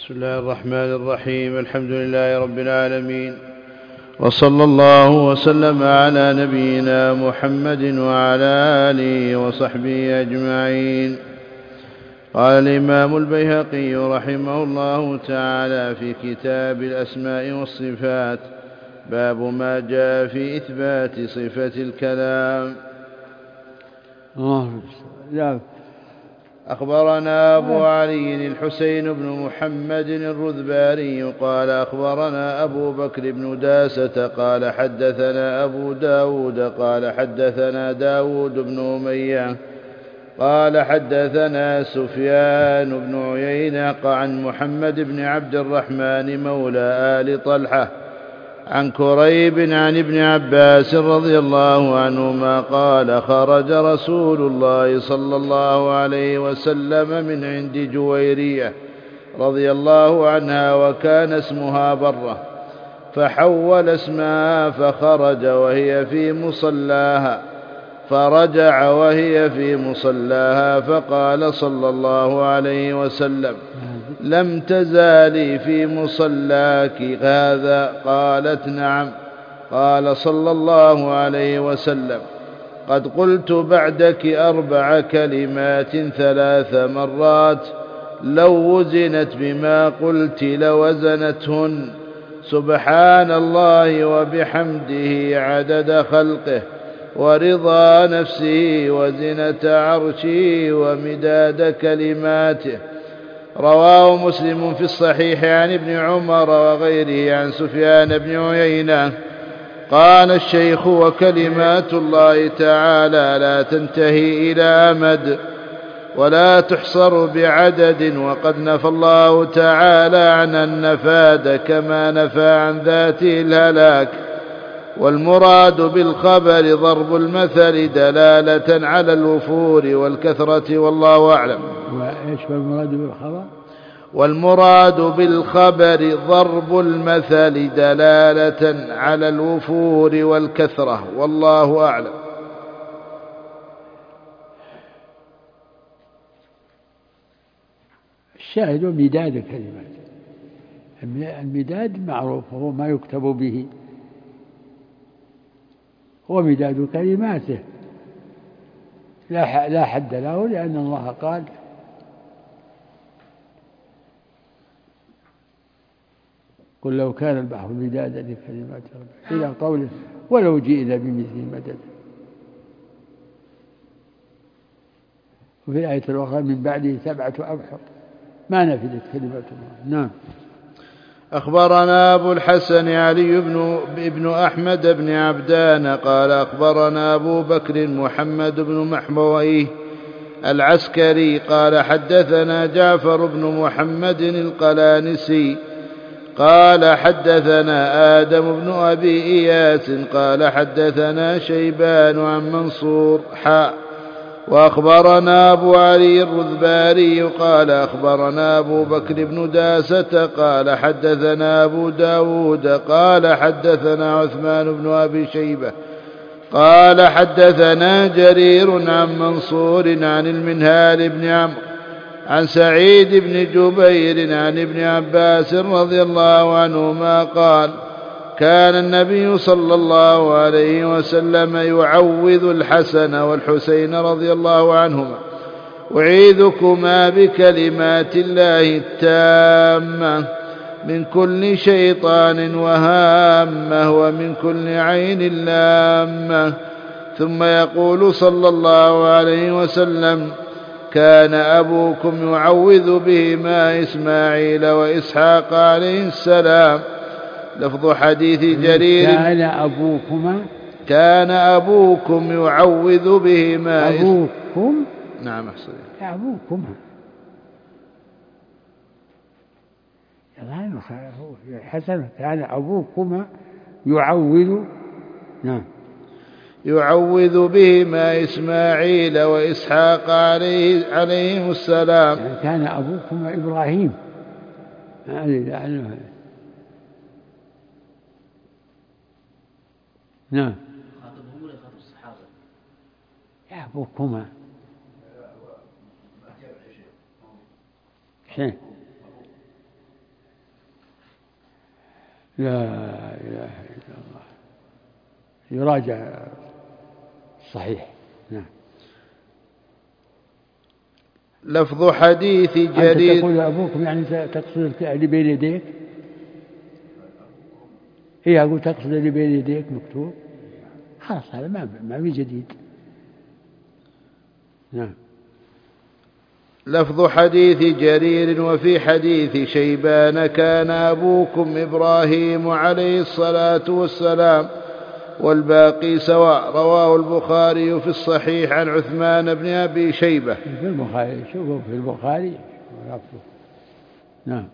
بسم الله الرحمن الرحيم. الحمد لله رب العالمين، وصلى الله وسلم على نبينا محمد وعلى آله وصحبه أجمعين. قال الإمام البيهقي رحمه الله تعالى في كتاب الأسماء والصفات: باب ما جاء في إثبات صفة الكلام. أخبرنا أبو علي الحسين بن محمد الرذباري قال أخبرنا أبو بكر بن داسة قال حدثنا أبو داود قال حدثنا داود بن أمية قال حدثنا سفيان بن عيينة عن محمد بن عبد الرحمن مولى آل طلحة عن كريب عن ابن عباس رضي الله عنهما قال: خرج رسول الله صلى الله عليه وسلم من عند جويرية رضي الله عنها وكان اسمها برة، فحول اسمها فخرج وهي في مصلاها، فرجع وهي في مصلاها، فقال صلى الله عليه وسلم: لم تزالي في مصلاك هذا؟ قالت: نعم. قال صلى الله عليه وسلم: قد قلت بعدك 4 كلمات 3 مرات، لو وزنت بما قلت لوزنتهن: سبحان الله وبحمده عدد خلقه، ورضا نفسه، وزنة عرشه، ومداد كلماته. رواه مسلم في الصحيح عن ابن عمر وغيره عن سفيان بن عيينة. قال الشيخ: وكلمات الله تعالى لا تنتهي إلى أمد ولا تحصر بعدد، وقد نفى الله تعالى عنها النفاد كما نفى عن ذاته الهلاك. والمراد بالخبر ضرب المثل دلالة على الوفور والكثرة، والله أعلم. وإيش المراد بالخبر؟ والمراد بالخبر ضرب المثل دلالة على الوفور والكثرة، والله أعلم. الشاهد مداد كلمات. المداد معروف، هو ما يكتب به، هو مداد كلماته لا حد له، لأن الله قال: قل لو كان البحر مدادا لكلمات ربي، إلى قوله: ولو جئنا بمثله مددا. وفي الآية الأخرى: من بعده 7 أبحر ما نفدت كلمات الله. نعم. أخبرنا أبو الحسن علي بن أحمد بن عبدان قال أخبرنا أبو بكر محمد بن محمويه العسكري قال حدثنا جعفر بن محمد القلانسي قال حدثنا آدم بن أبي إياس قال حدثنا شيبان عن منصور وأخبرنا أبو علي الرذباري قال أخبرنا أبو بكر بن داسة قال حدثنا أبو داود قال حدثنا عثمان بن أبي شيبة قال حدثنا جرير عن منصور عن المنهال بن عمرو عن سعيد بن جبير عن ابن عباس رضي الله عنهما قال: كان النبي صلى الله عليه وسلم يعوذ الحسن والحسين رضي الله عنهما: أعيذكما بكلمات الله التامة من كل شيطان وهامة ومن كل عين لامة. ثم يقول صلى الله عليه وسلم: كان أبوكم يعوذ بهما إسماعيل وإسحاق عليه السلام. لفظ حديث جرير: كان أبوكم يعوذ بهما. أبوكم؟ نعم أحسن. أبوكما حسن. كان أبوكما يعوذ. نعم. يعوذ بهما إسماعيل وإسحاق عليهم السلام. يعني كان أبوكما إبراهيم. نعم. خاطبهم ولا خاطب الصحابة؟ يا أبوكما شيء لا إله إلا الله. يراجع صحيح. نعم. لفظ حديث جرير. أنت تقول أبوكم يعني تقصد اللي بين يديك؟ إيه أقول تقصد اللي بين يديك مكتوب؟ خلاص هذا ما في جديد. نعم. لفظ حديث جرير وفي حديث شيبان كان أبوكم إبراهيم عليه الصلاة والسلام والباقي سواء. رواه البخاري في الصحيح عن عثمان بن أبي شيبة. في البخاري شوفوا في البخاري. نعم.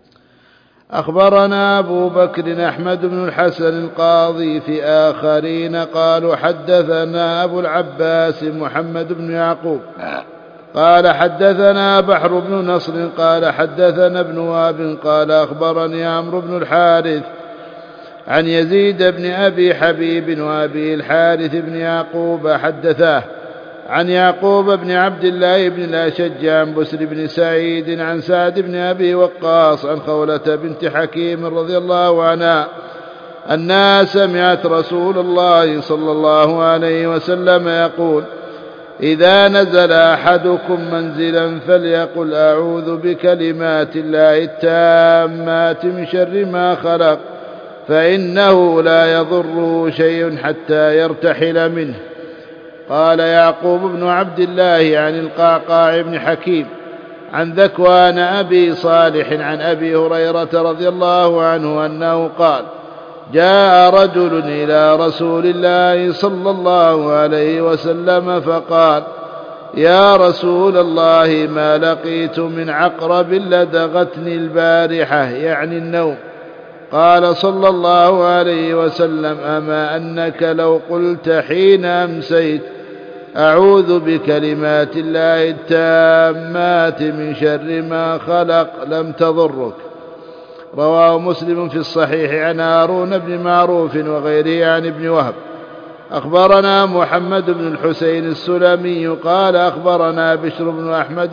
أخبرنا أبو بكر أحمد بن الحسن القاضي في آخرين قالوا حدثنا أبو العباس محمد بن يعقوب قال حدثنا بحر بن نصر قال حدثنا ابن وهب قال أخبرني عمرو بن الحارث عن يزيد بن أبي حبيب وأبي الحارث بن يعقوب حدثاه عن يعقوب بن عبد الله بن الأشج عن بسر بن سعيد عن سعد بن أبي وقاص عن خولة بنت حكيم رضي الله عنها أنها سمعت رسول الله صلى الله عليه وسلم يقول إذا نزل أحدكم منزلا فليقل أعوذ بكلمات الله التامات من شر ما خلق فإنه لا يضره شيء حتى يرتحل منه. قال يعقوب بن عبد الله عن القعقاع بن حكيم عن ذكوان أبي صالح عن أبي هريرة رضي الله عنه أنه قال جاء رجل إلى رسول الله صلى الله عليه وسلم فقال يا رسول الله ما لقيت من عقرب لدغتني البارحة يعني النوم. قال صلى الله عليه وسلم أما أنك لو قلت حين أمسيت أعوذ بكلمات الله التامات من شر ما خلق لم تضرك. رواه مسلم في الصحيح عن هارون بن معروف وغيره عن ابن وهب. أخبرنا محمد بن الحسين السلمي قال أخبرنا بشر بن أحمد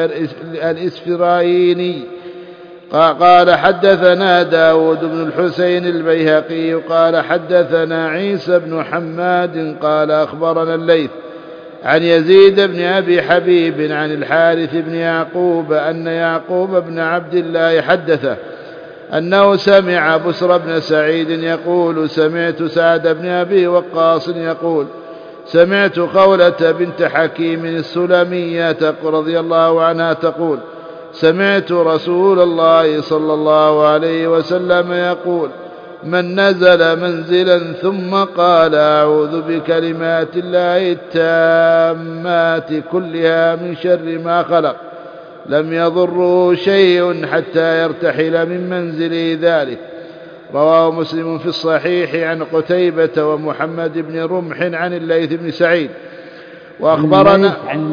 الإسفرايني قال حدثنا داود بن الحسين البيهقي قال حدثنا عيسى بن حماد قال أخبرنا الليث عن يزيد بن أبي حبيب عن الحارث بن يعقوب أن يعقوب بن عبد الله حدثه أنه سمع بسر بن سعيد يقول سمعت سعد بن أبي وقاص يقول سمعت خولة بنت حكيم السلمية رضي الله عنها تقول سمعت رسول الله صلى الله عليه وسلم يقول من نزل منزلا ثم قال أعوذ بكلمات الله التامات كلها من شر ما خلق لم يضره شيء حتى يرتحل من منزله ذلك. رواه مسلم في الصحيح عن قتيبة ومحمد بن رمح عن الليث بن سعيد. وأخبرنا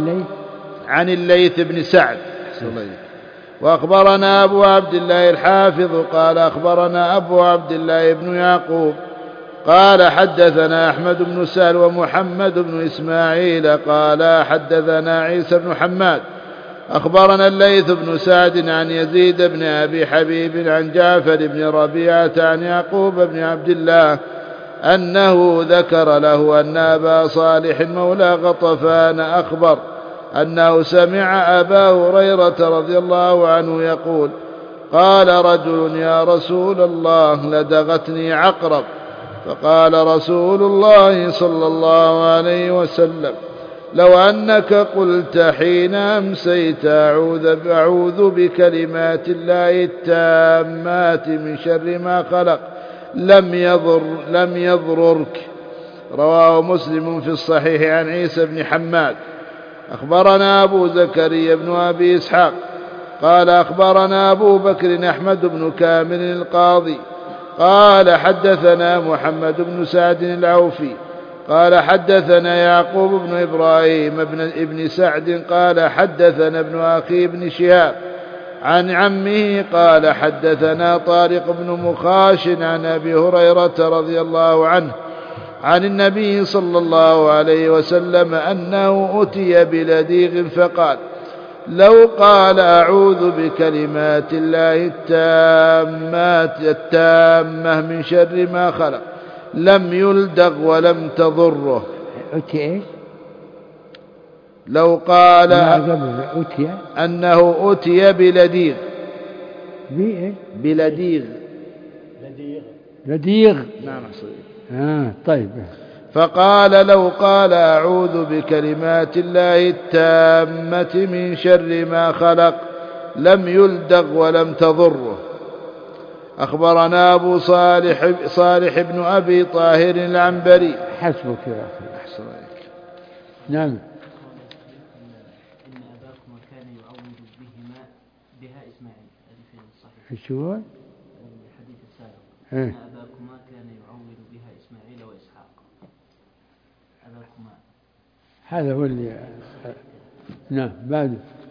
عن الليث بن سعد. وأخبرنا أبو عبد الله الحافظ قال أخبرنا أبو عبد الله بن يعقوب قال حدثنا أحمد بن سهل ومحمد بن إسماعيل قال حدثنا عيسى بن حماد أخبرنا الليث بن سعد عن يزيد بن أبي حبيب عن جعفر بن ربيعة عن يعقوب بن عبد الله أنه ذكر له أن أبا صالح مولى غطفان أخبر أنه سمع أبا هريرة رضي الله عنه يقول قال رجل يا رسول الله لدغتني عقرب فقال رسول الله صلى الله عليه وسلم لو أنك قلت حين أمسيت أعوذ بكلمات الله التامات من شر ما خلق لم يضررك. رواه مسلم في الصحيح عن عيسى بن حماد. أخبرنا أبو زكريا بن أبي إسحاق قال أخبرنا أبو بكر أحمد بن كامل القاضي قال حدثنا محمد بن سعد العوفي قال حدثنا يعقوب بن إبراهيم ابن سعد قال حدثنا ابن أخي بن شهاب عن عمه قال حدثنا طارق بن مخاش عن أبي هريرة رضي الله عنه عن النبي صلى الله عليه وسلم أنه أتي بلديغ فقال لو قال أعوذ بكلمات الله التامة من شر ما خلق لم يلدغ ولم تضره. أتي لو قال أنه أتي بلديغ. بلديغ. لديغ. نعم طيب. فقال لو قال أعوذ بكلمات الله التامة من شر ما خلق لم يلدغ ولم تضره. أخبرنا أبو صالح بن أبي طاهر العنبري. حسبك يا أخي. أحسن عليك. نعم. إن أباكما كان يعوذ بها إسماعيل. هذه في الصحيح. شو هو؟ الحديث السابق. إيه؟ إن أباكما كان يعوذ بها إسماعيل وإسحاق. أباكما. هذا هو اللي. نعم بعد.